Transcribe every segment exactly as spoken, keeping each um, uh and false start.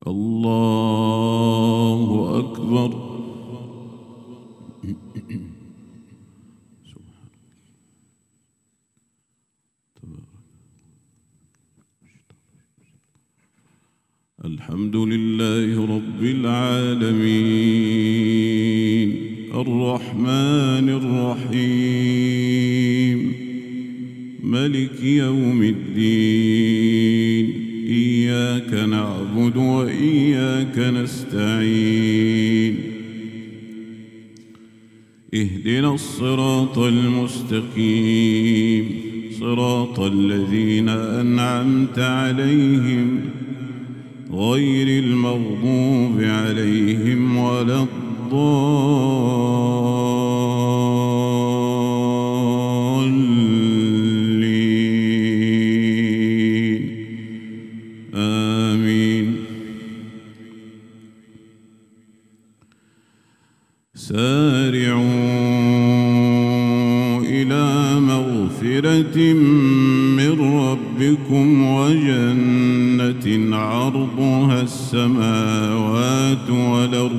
الله أكبر. الحمد لله رب العالمين الرحمن الرحيم ملك يوم الدين إياك نعبد وإياك نستعين اهدنا الصراط المستقيم صراط الذين أنعمت عليهم غير المغضوب عليهم ولا الضالين آمين. سارعوا إلى مغفرة من ربكم وجنة عرضها السماوات والأرض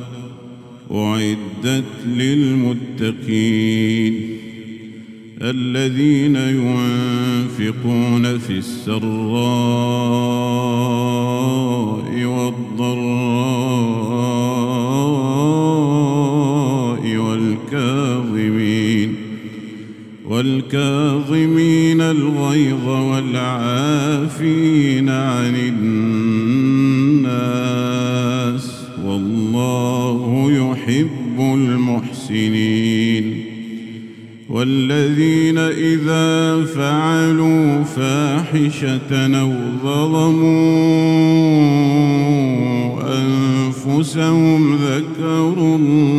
أعدت للمتقين الذين ينفقون في السراء والضراء والكاظمين والكاظمين الغيظ والعافين عن الناس والله يحب المحسنين والذين إذا فعلوا فاحشة أو ظلموا أنفسهم ذكروا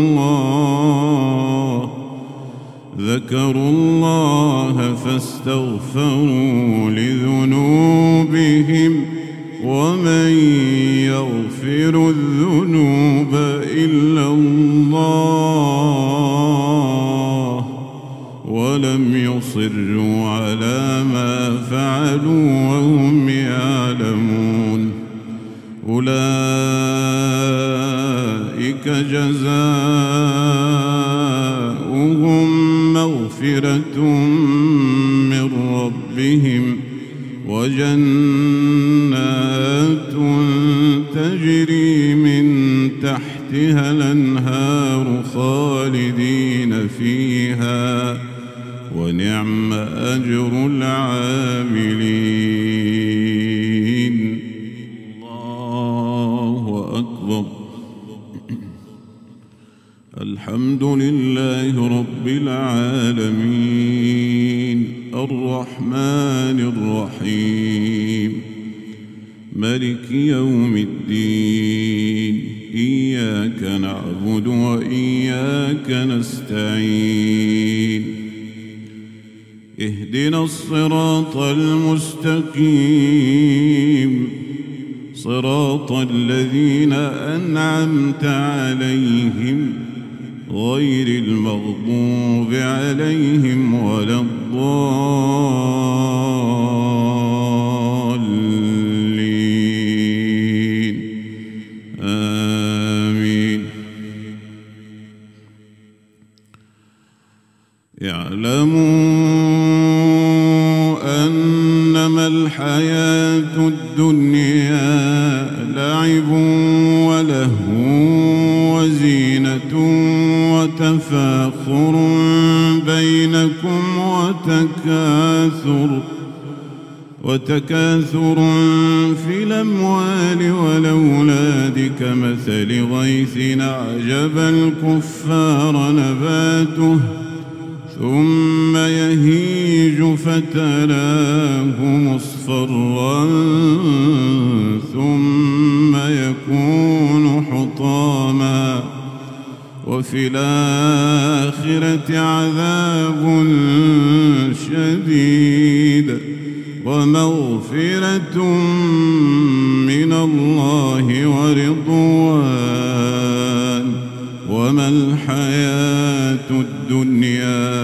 الله ذكروا الله فاستغفروا لذنوبهم ومن يغفر الذنوب إلا الله ولم يصروا على ما فعلوا وهم يعلمون أولئك جزاؤهم مغفرة من ربهم وجنات تجري من تحتها الأنهار خالدين فيها ونعم أجر العاملين. الله أكبر. الحمد لله رب العالمين الرحمن الرحيم ملك يوم الدين إياك نعبد وإياك نستعين اهدنا الصراط المستقيم صراط الذين أنعمت عليهم غير المغضوب عليهم ولا الضالين آمين. اعلموا أنما الحياة الدنيا لعب ولهو وزينة وتفاخر بينكم وتكاثر وتكاثر في الأموال والأولاد كمثل غيث أعجب الكفار نباته ثم يهيج فتراه مصفرا ثم يكون حطاما وفي الآخرة عذاب شديد ومغفرة من الله ورضوان وما الحياة الدنيا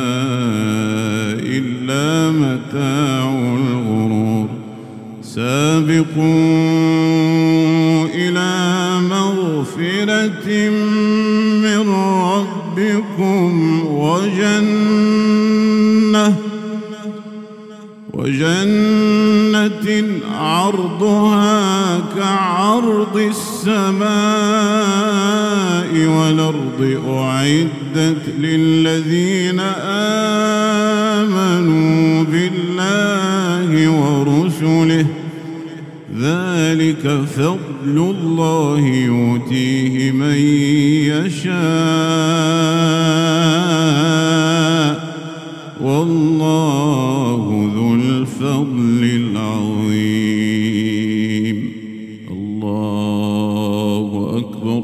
إلا متاع الغرور. سابقوا مغفرة من ربكم وجنة وجنة عرضها كعرض السماء والأرض أعدت للذين آمنوا بالله ورسله ذلك فضل الله يؤتيه من يشاء والله ذو الفضل العظيم. الله أكبر.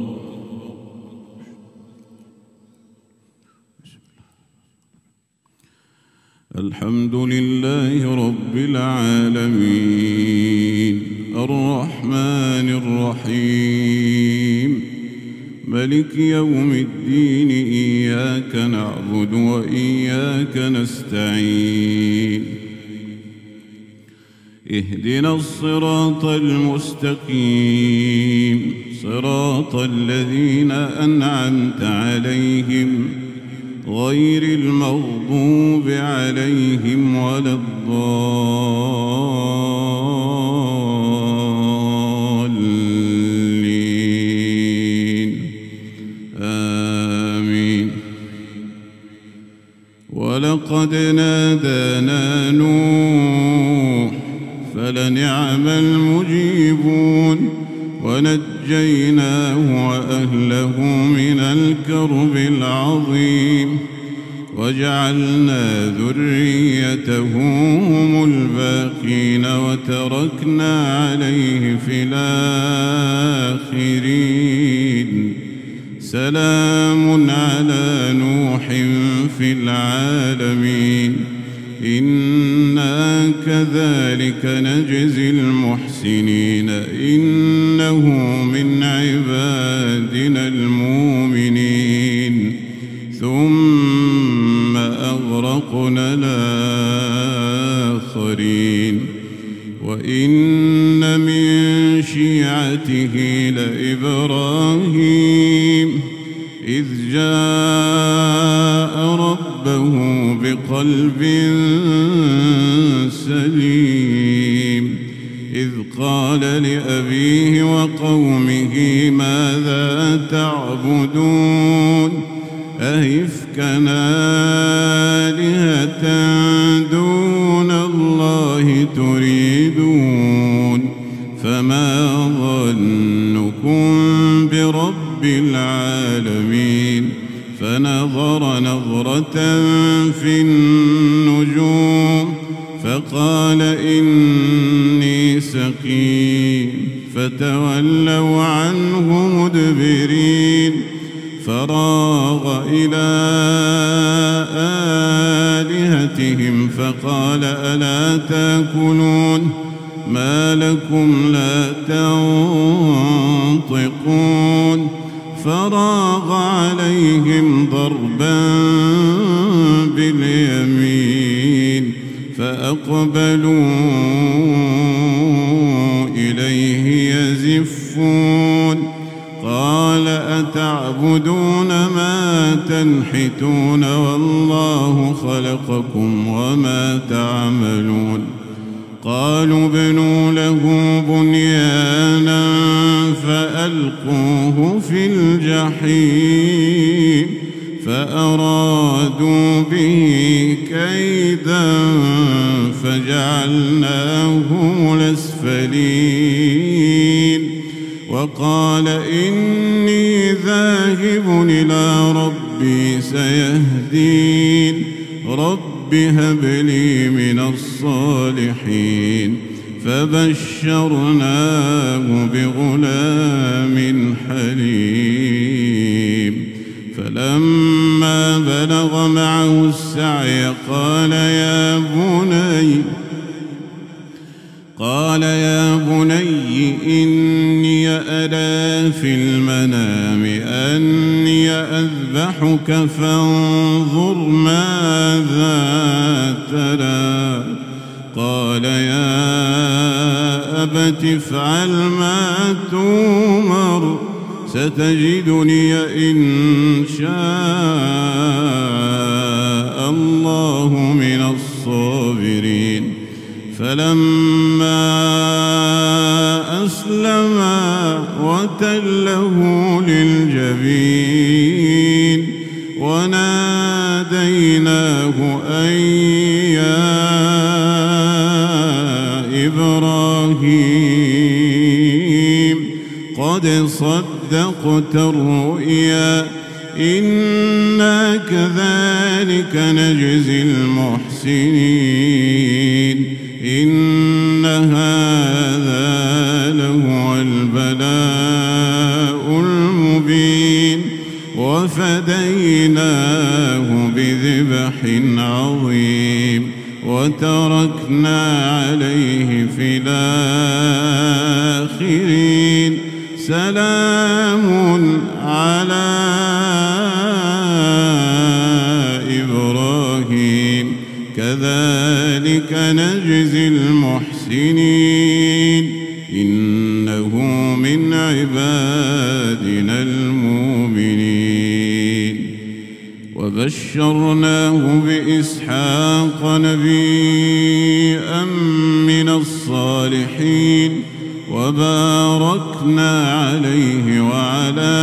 الحمد لله رب العالمين الرحمن الرحيم ملك يوم الدين إياك نعبد وإياك نستعين اهدنا الصراط المستقيم صراط الذين أنعمت عليهم غير المغضوب عليهم ولا الضالين آمين. ولقد نادانا نوح فلنعم المجيبون ونجيناه وأهله من الكرب العظيم وجعلنا ذريته هم الباقين وتركنا عليه في الآخرين سلام على نوح في العالمين إنا كذلك نجزي المحسنين إنه من عبادنا المؤمنين ثم أغرقنا الآخرين وإن من شيعته لإبراهيم إذ جاء ربه بقلب سليم إذ قال لأبيه وقومه ماذا تعبدون أئفكا آلهة دون الله تريدون فما ظنكم برب العالمين فنظر نظرة في النجوم فقال إني سقيم فتولوا عنه مدبرين فراغ إلى آلهتهم فقال ألا تأكلون ما لكم لا تنطقون فراغ عليهم ضربا باليمين فأقبلوا إليه يزفون قال أتعبدون ما تنحتون والله خلقكم وما تعملون قالوا ابنوا له بنيانا فألقوه في الجحيم فأرادوا به كيدا فجعلناهم الأسفلين وقال إني ذاهب إلى ربي سيهدين رب هب لي من الصالحين فبشرناه بغلام حليم فلما بلغ معه السعي قال يا بني قال يا بني إني أرى في المنام أني أذبحك فانظر ماذا ترى قال يا أبت افعل ما تؤمر ستجدني إن شاء الله من الصابرين. فلما أسلما وتله للجبين وناديناه أن يا إبراهيم قد صدقت الرؤيا إنا كذلك نجزي المحسنين إن هذا لهو البلاء المبين وفديناه بذبح عظيم وتركنا عليه في الآخرين سلام على إبراهيم كذلك نجزي المحسنين إنه من عبادنا المؤمنين. وبشرناه بإسحاق نبيا من الصالحين وباركنا عليه وعلى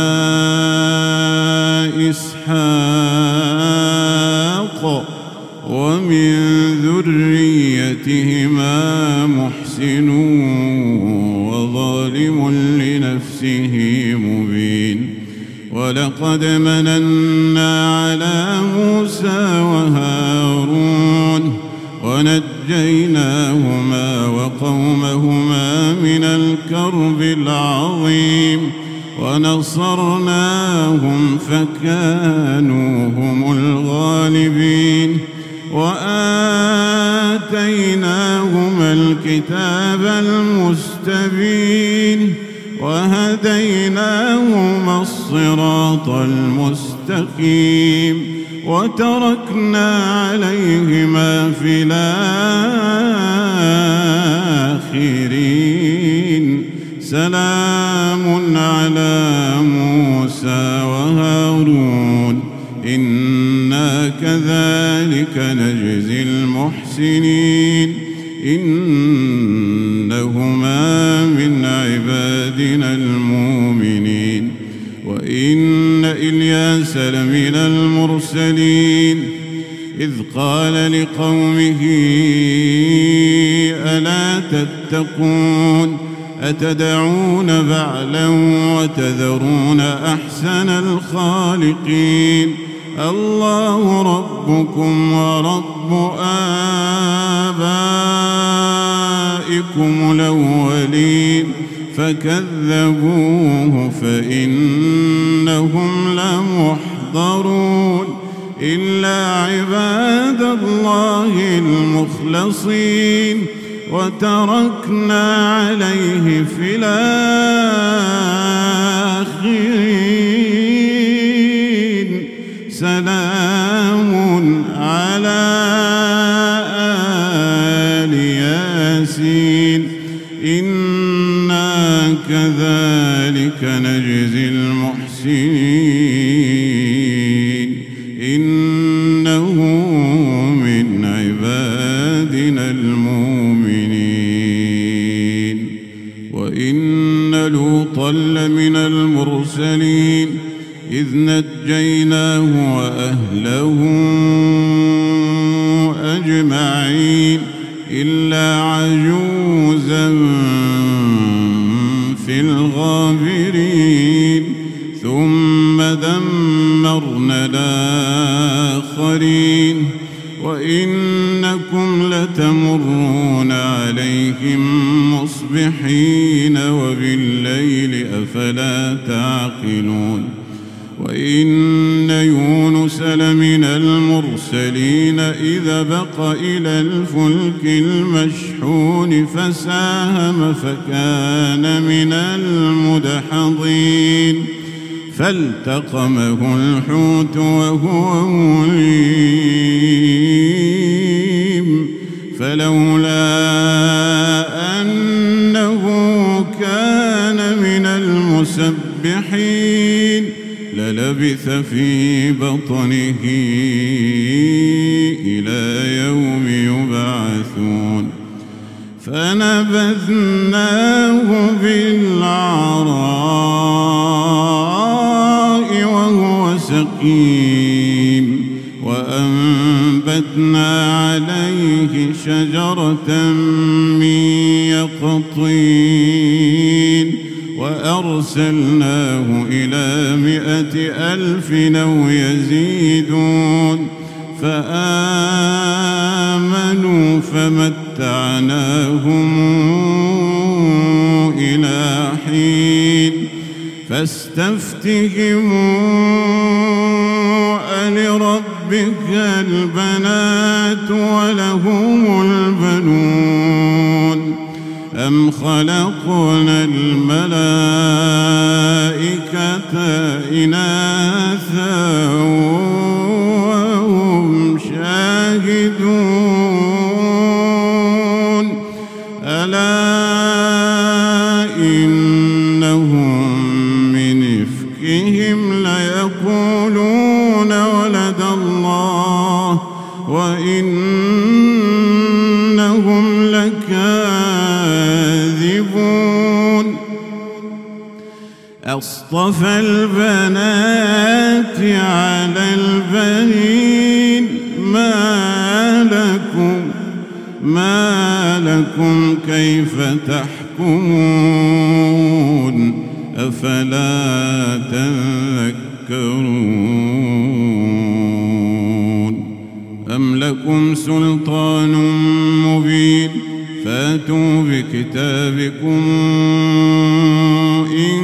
إسحاق ومن ذريتهما محسن وظالم لنفسه مبين. ولقد مننا على موسى وهارون ونجيناهما وقومهما من الكرب العظيم ونصرناهم فكانوا هم الغالبين وآتيناهما الكتاب المستبين وهديناهما الصراط المستقيم وتركنا عليهما في الآخرين سلام على موسى وهارون إنا كذلك نجزي المحسنين إنهما من عبادنا المؤمنين. وإن إلياس لمن المرسلين إذ قال لقومه ألا تتقون أتدعون بعلا وتذرون أحسن الخالقين الله ربكم ورب آبائكم الأولين فكذبوه فإنهم لمحضرون إلا عباد الله المخلصين وتركنا عليه في الآخرين سلام على آل ياسين إنا كذلك نجزي المحسنين إنه من عبادنا المؤمنين. وإن لوطا لمن المرسلين إذ نجيناه وأهله أجمعين إلا عجوزا في الغابرين ثم دمرنا الآخرين وإنكم لتمرون عليهم مصبحين وبالليل أفلا تعقلون. وإن يونس لمن المرسلين إذا بق إلى الفلك المشحون فساهم فكان من المدحضين فالتقمه الحوت وهو مليم فلولا أنه كان من المسلمين المسبحين للبث في بطنه إلى يوم يبعثون فنبذناه بالعراء وهو سقيم وأنبتنا عليه شجرة من يقطين وأرسلناه إلى مائة ألف أو يزيدون فآمنوا فمتعناهم إلى حين فاستفتهموا ألربك البنات ولهم البنون أم خلقنا الملائكة إناثا وهم شاهدون ألا إنهم من إفكهم ليقولون ولد الله وإنهم لكاذبون أصطفى البنات على البنين ما لكم ما لكم كيف تحكمون أفلا تذكرون أم لكم سلطان مبين فاتوا بكتابكم إن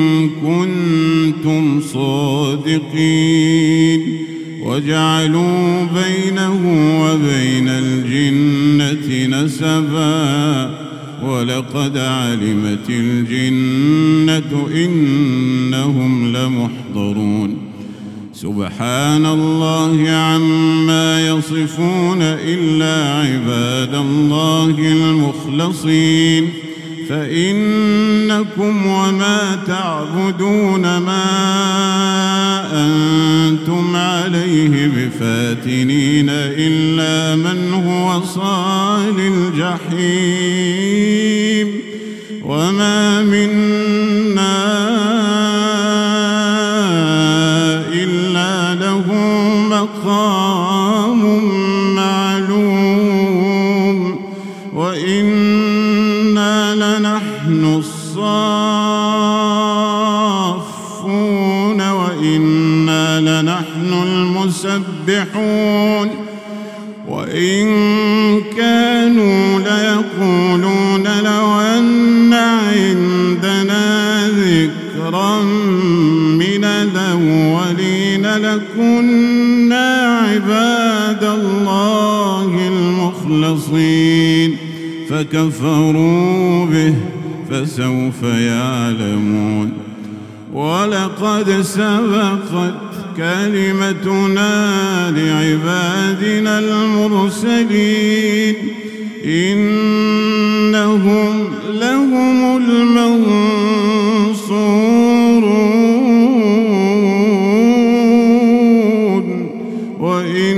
كنتم صادقين وجعلوا بينه وبين الجنة نسبا ولقد علمت الجنة إنهم لمحضرون سبحان الله عما يصفون إلا عباد الله المخلصين فإنكم وما تعبدون ما أنتم عليه بفاتنين إلا من هو صال الجحيم وما منا إلا له مقام معلوم وإنا لنحن الصافون وإنا لنحن المسبحون وإن كانوا ليقولون لو أن عندنا ذكرا من الأولين لكنا عباد الله المخلصين فكفروا به فسوف يعلمون ولقد سبقت كلمتنا لعبادنا المرسلين إنهم لهم المنصورون وإن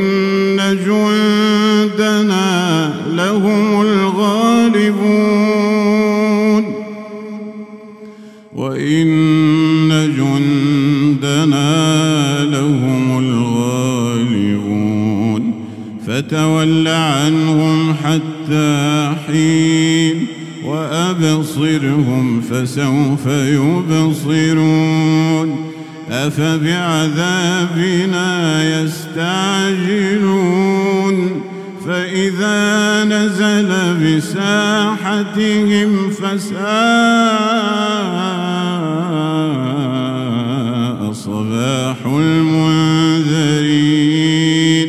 جندنا لهم الغالبون وإن جندنا لهم الغالبون فتول عنهم حتى حين وأبصرهم فسوف يبصرون أفبعذابنا يستعجلون فإذا نزل بساحتهم فساء صباح المنذرين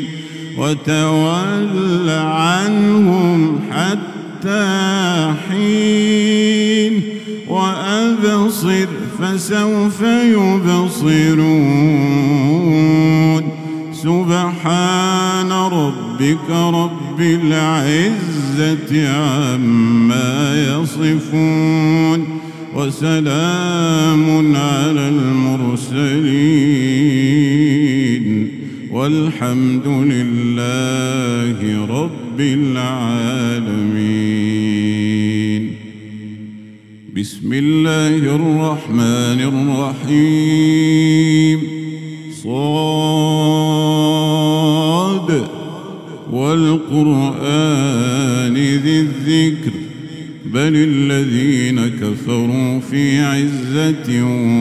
وتول عنهم حتى حين وأبصر فسوف يبصرون سبحان ربك رب العزة عما يصفون وسلام والحمد لله رب العالمين. بسم الله الرحمن الرحيم. صاد والقرآن ذي الذكر بل الذين كفروا في عزة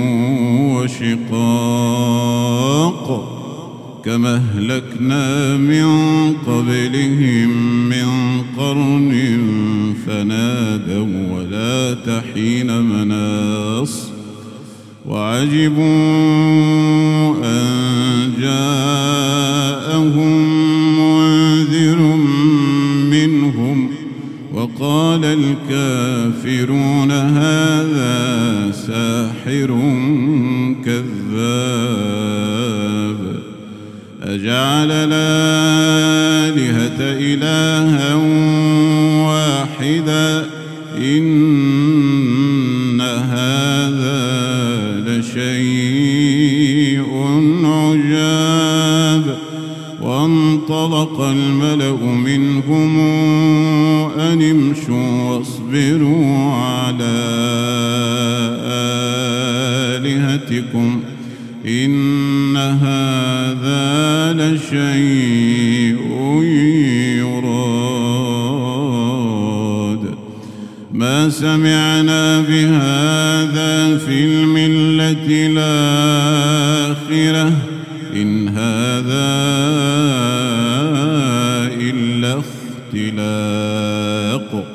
وشقاق كما أهلكنا من قبلهم من قرن فنادوا ولا تحين مناص وعجبوا أن جاءهم منذر منهم وقال الكافرون هذا ساحر كذاب أجعل الآلهة إلها واحدا إن هذا لشيء عجاب. وانطلق الملأ منهم أن امشوا واصبروا على آلهتكم إن هذا لشيء يراد ما سمعنا بهذا في الملة الآخرة إن هذا إلا اختلاق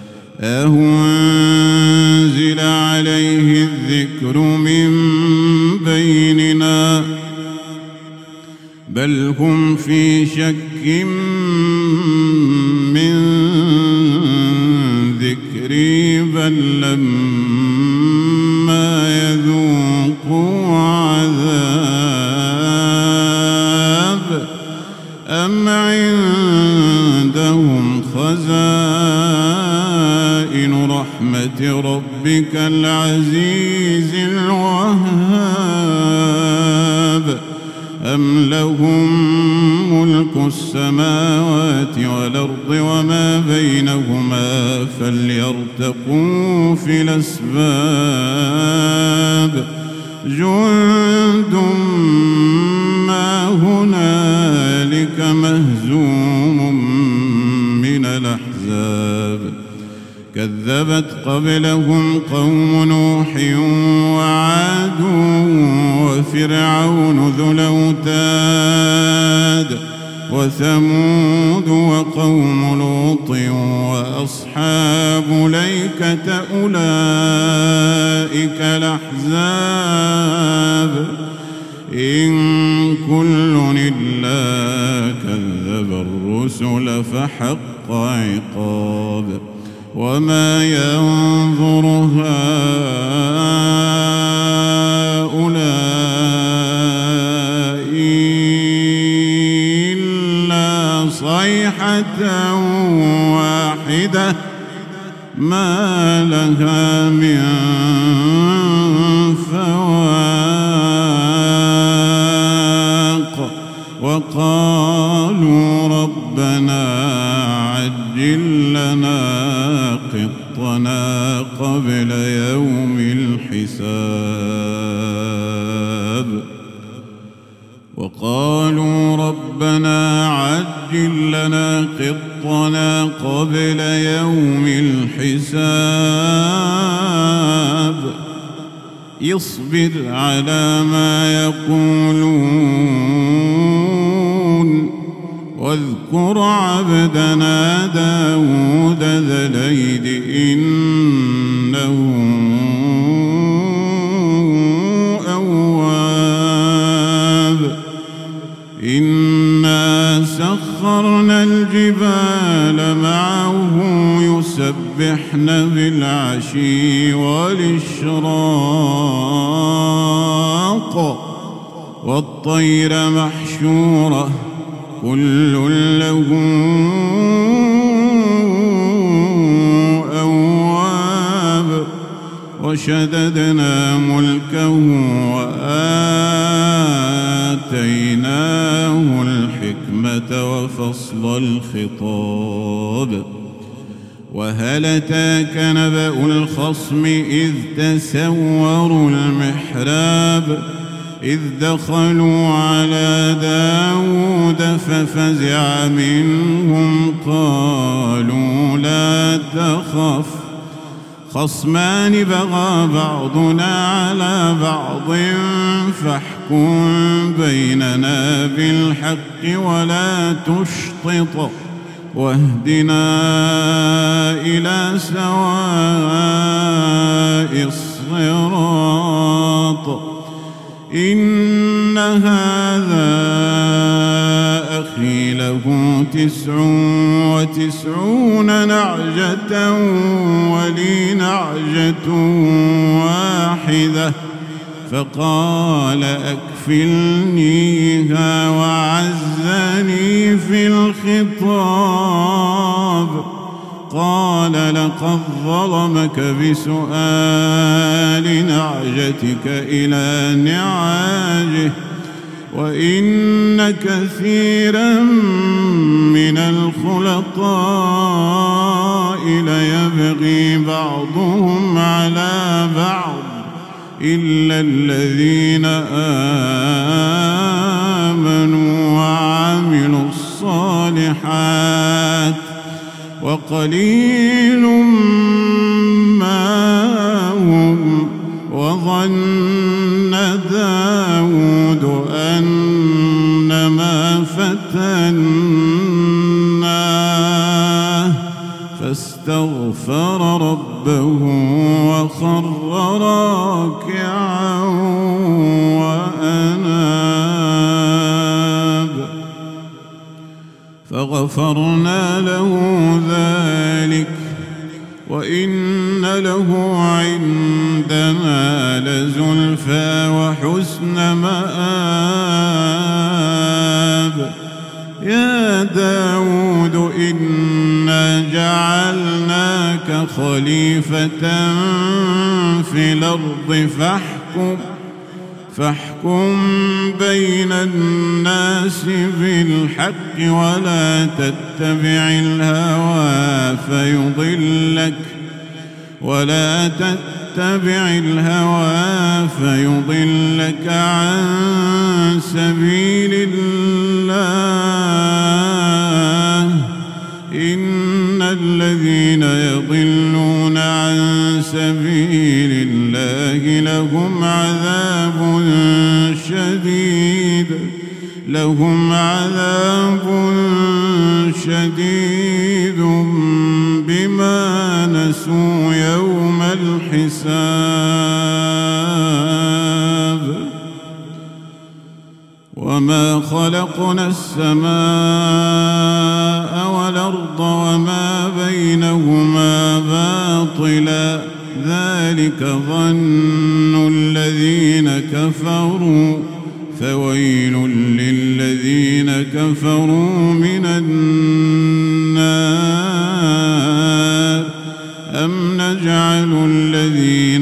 أنزل عليه الذكر من بيننا بل هم في شك من ذكري بل لما يذوقوا عذاب أم عندهم خزائن رحمة ربك العزيز الوهاب أم لهم ملك السماوات والأرض وما بينهما فليرتقوا في الأسباب جند ما هنالك مهزوم من الأحزاب كذبت قبلهم قوم نوح وعاد وفرعون ذو الأوتاد وثمود وقوم لوط وأصحاب الأيكة أولئك الأحزاب إن كل إلا كذب الرسل فحق عقاب وما ينظر هؤلاء إلا صيحة واحدة ما لها من فواق وقالوا ربنا عجل لنا قطنا قبل يوم الحساب وقالوا ربنا عجل لنا قطنا قبل يوم الحساب اصبر على ما يقولون واذكر عبدنا داود ذا الأيد إنه أواب إنا سخرنا الجبال معه يسبحن بالعشي والإشراق والطير محشورة كل له أواب وشددنا ملكه وآتيناه الحكمة وفصل الخطاب. وهل أتاك نبأ الخصم إذ تسوروا المحراب إذ دخلوا على داود ففزع منهم قالوا لا تخف خصمان بغى بعضنا على بعض فاحكم بيننا بالحق ولا تشطط واهدنا إلى سواء الصراط. إن هذا أخي له تسع وتسعون نعجة ولي نعجة واحدة فقال أكفلنيها وعزني في الخطاب. قال لقد ظلمك بسؤال نعجتك إلى نعاجه وإن كثيرا من الخلطاء ليبغي بعضهم على بعض إلا الذين آمنوا وعملوا الصالحات وقليل ما هم. وظن داود أنما فتناه فاستغفر ربه وخر راكعا وأناب فغفرنا له ذلك وإن له عندنا لزلفى وحسن مآب. يا داود إنا جعلناك خليفة في الأرض فاحكم فاحكم بين الناس بالحق ولا تتبع الهوى فيضلك ولا تتبع الهوى فيضلك عن سبيل الله. إن الذين يضلون عن سبيل الله لهم عذاب شديد لهم عذاب شديد بما نسوا يوم الحساب. وما خلقنا السماء والأرض وما بينهما باطلا ذلك ظن الذين كفروا فويل للذين كفروا من النار. أم نجعل الذين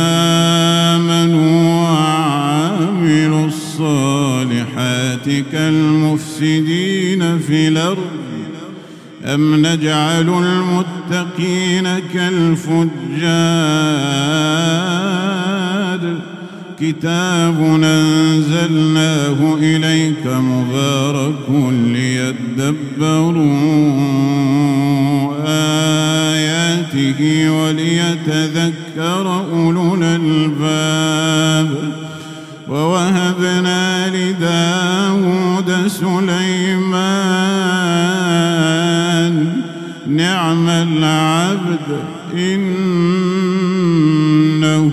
آمنوا وعملوا الصالحات كالمفسدين في الأرض أم نجعل المتقين كالفجار. كتاب أنزلناه إليك مبارك ليدبروا آياته وليتذكر أولو الألباب. ووهبنا لداود سليمان نعم العبد إنه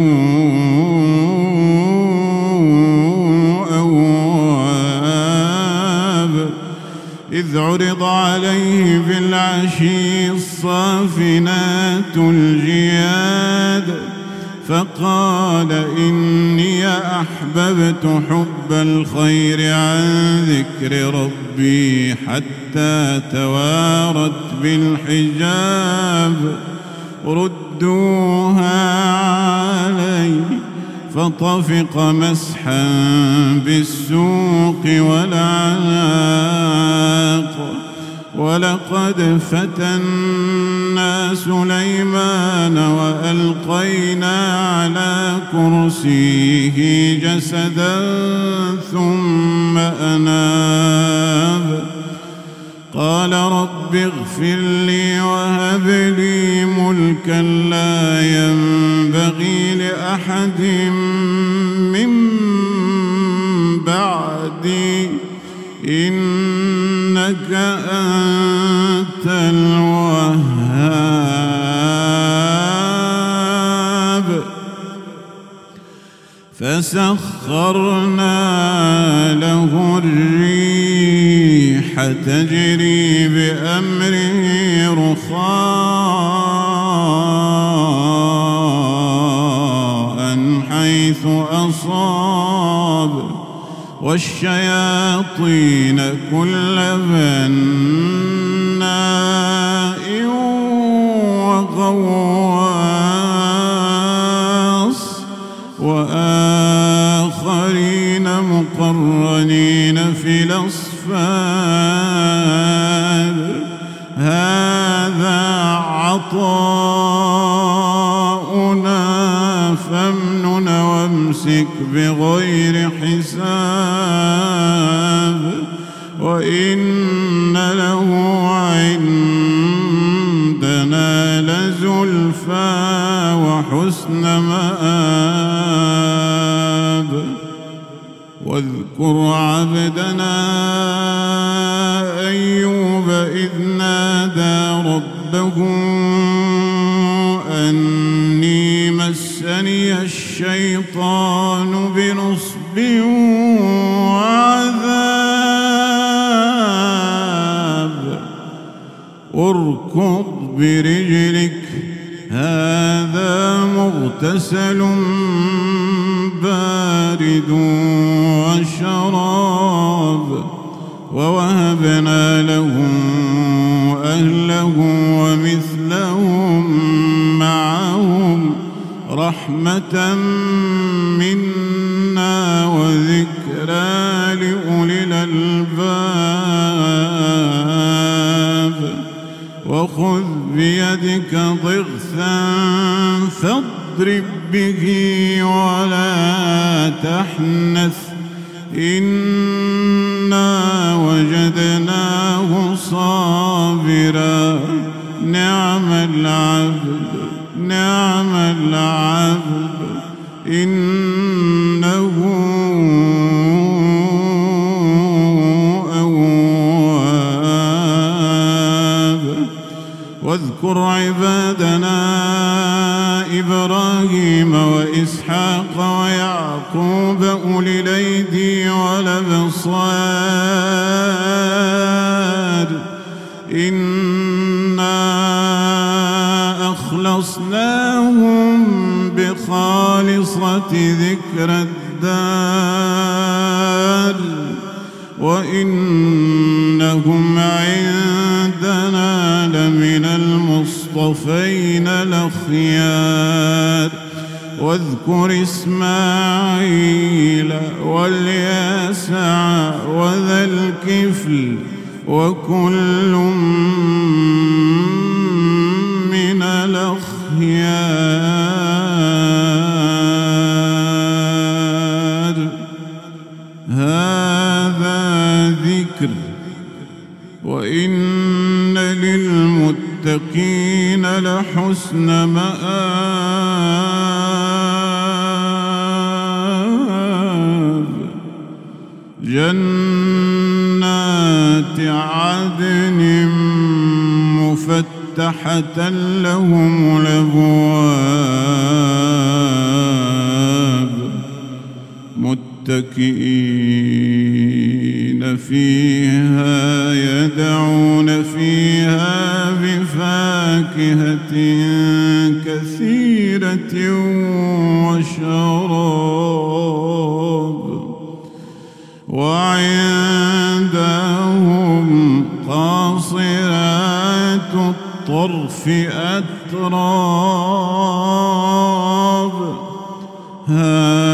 أواب. إذ عرض عليه بالعشي الصافنات الجياد فقال إني أحببت حب الخير عن ذكر ربي حتى توارت بالحجاب. ردوها علي فطفق مسحا بالسوق والأعناق. ولقد فتنا سليمان وألقينا على كرسيه جسدا ثم أناب. قال رب اغفر لي وهب لي ملكا لا ينبغي لأحد من بعدي إنك أنت الوهاب. فسخرنا له الريح تجري بأمره رخاء حيث أصاب والشياطين كل بناء وغواص وآخرين مقرنين في الأصفاد. هذا عطاؤنا فامنن وامسك بغير حساب وإن له عندنا لزلفى وحسن مآب. واذكر عبدنا أيوب إذ نادى ربه أني مسني الشيطان بنصب وعذاب. اركض برجلك هذا مغتسل بارد وشراب. ووهبنا له أهله ومثلهم معهم رحمة منا وذكرى لأولي الألباب. وخذ بيدك ضغثا فاضرب به ولا تحنث إنا وجدناه صابرا نعم العبد نعم العبد إنه أواب. واذكر عبادنا إبراهيم وإسحاق ويعقوب أولي الأيدي والأبصار إنا أخلصناهم بخالصة ذكر الدار وإنهم عندنا لمن المصطفين الأخيار. واذكر إسماعيل واليسع وذا الكفل وكل من الأخيار. هذا ذكر وإن للمتقين لحسن مآب. جنات عدن مفتحة لهم الأبواب متكئين فيها يدعون فيها بفاكهة كثيرة وشراب. وعندهم قاصرات الطرف أتراب.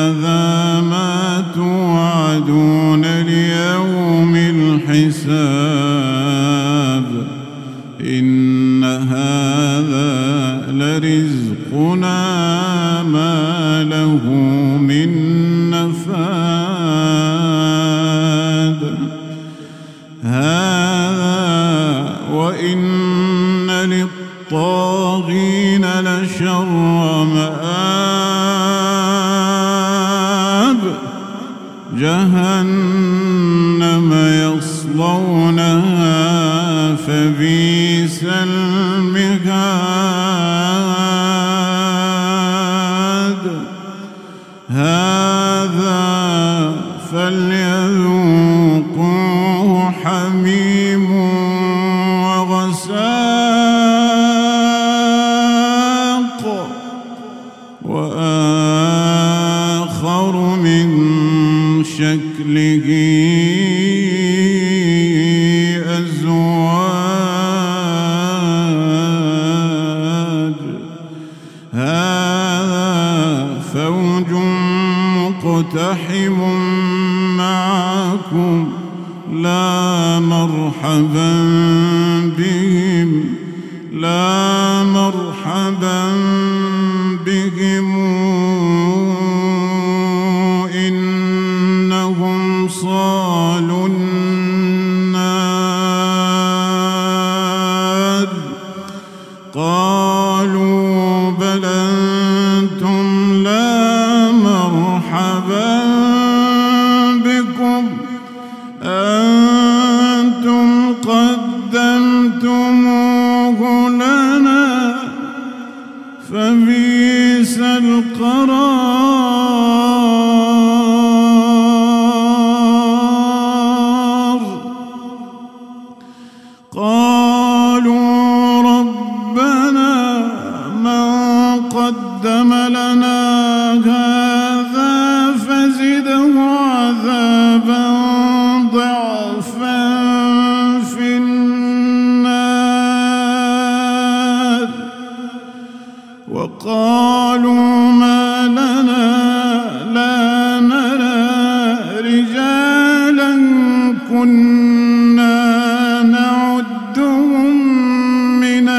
جهنم يصلونها فبئس المهاد هذا فليذوقوه حميم وغساق وآخر من شكله أزواج هذا فوج مقتحم معكم لا مرحبا بهم لا مرحبا بهم إنهم صالوا النار قالوا بل أنتم لا مرحبا بكم أنتم قدمتموه لنا فبئس القرار قالوا ربنا من قدم لنا هذا فزده عذابا ضعفا في النار وقالوا ما لنا لا نرى رجالا كنا نعدهم من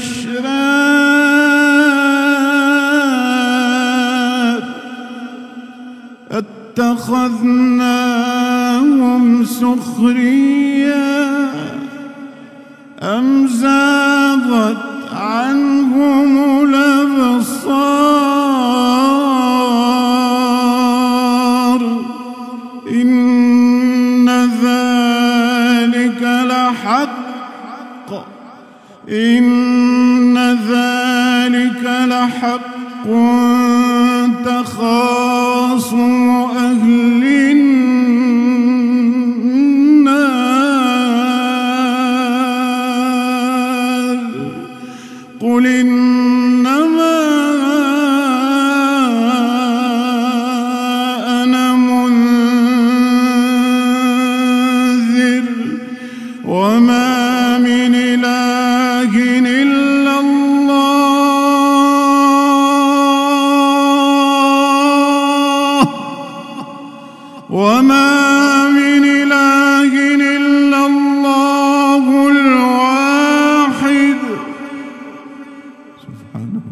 الأشرار اتخذناهم سخريا أم زاغت عنهم الأبصار إن ذلك لحق إن ذلك لحق تخاصم أهل النار قل إنما أنا منذر وما من إله إلا الله وما من إله إلا الله الواحد سبحانه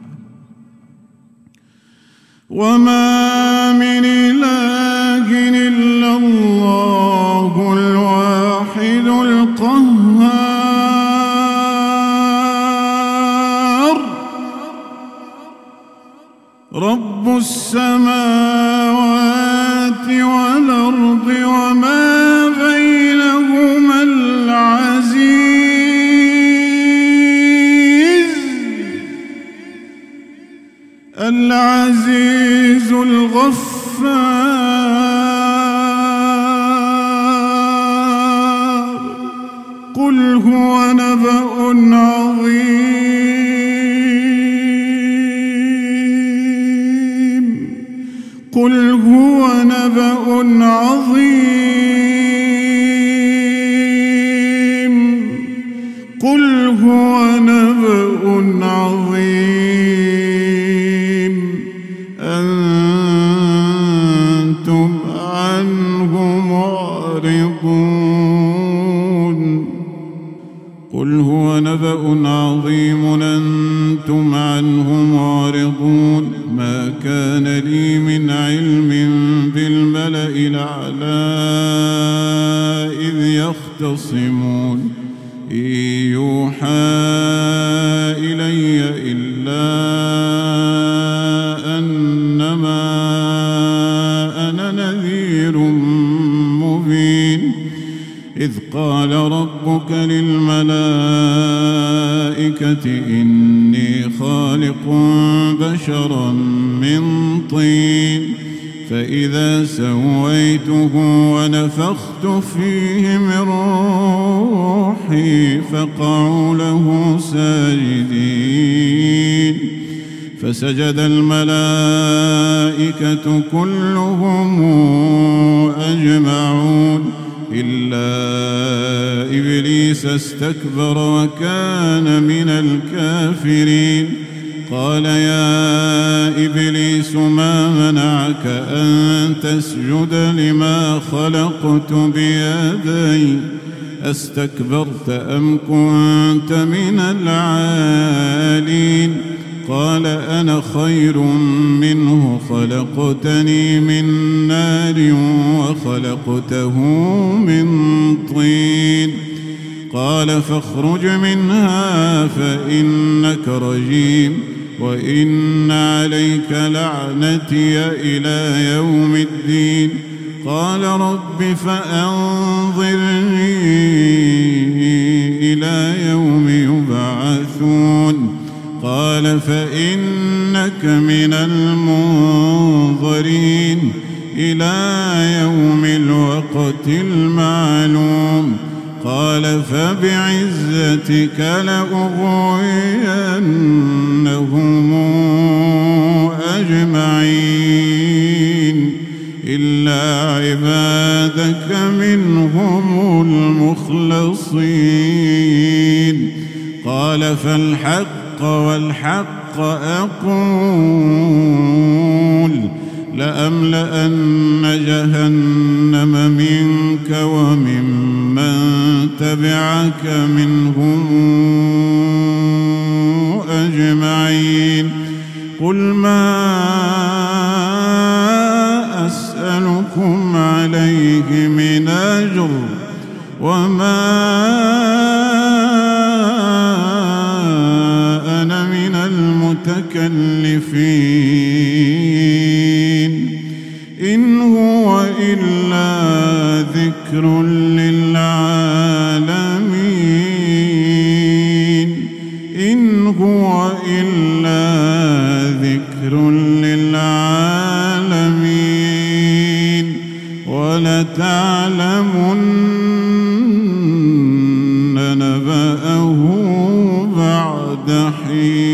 وما من إله إلا الله الواحد القهار رب السماوات والأرض وما بينهما العزيز العزيز الغفار قل هو نبأ عظيم قل هو نبأ عظيم قل هو نبأ عظيم أنتم عنه معرضون قل هو نبأ عظيم أنتم عنه معرضون ما كان لي من علم بالملأ الأعلى إذ يختصمون إن يوحى إلي إلا أنما أنا نذير مبين إذ قال ربك للملائكة إني خالق بشرا من طين فإذا سويته ونفخت فيه من روحي فقعوا له ساجدين فسجد الملائكة كلهم أجمعون إلا إبليس استكبر وكان من الكافرين قال يا إبليس ما منعك أن تسجد لما خلقت بيدي أستكبرت أم كنت من العالين قال أنا خير منه خلقتني من نار وخلقته من طين قال فاخرج منها فإنك رجيم وإن عليك لعنتي إلى يوم الدين قال رب فأنظرني إلى يوم يبعثون قال فإنك من المنظرين إلى يوم الوقت المعلوم قال فبعزتك لأغوينهم أجمعين إلا عبادك منهم المخلصين قال فالحق والحق أقول لأملأن جهنم منك وممن تبعك منهم أجمعين قل ما أسألكم عليه من أجر وما أنا من المتكلفين إن هو إلا ذكر للعالمين إن هو إلا ذكر للعالمين ولتعلمن نبأه بعد حين.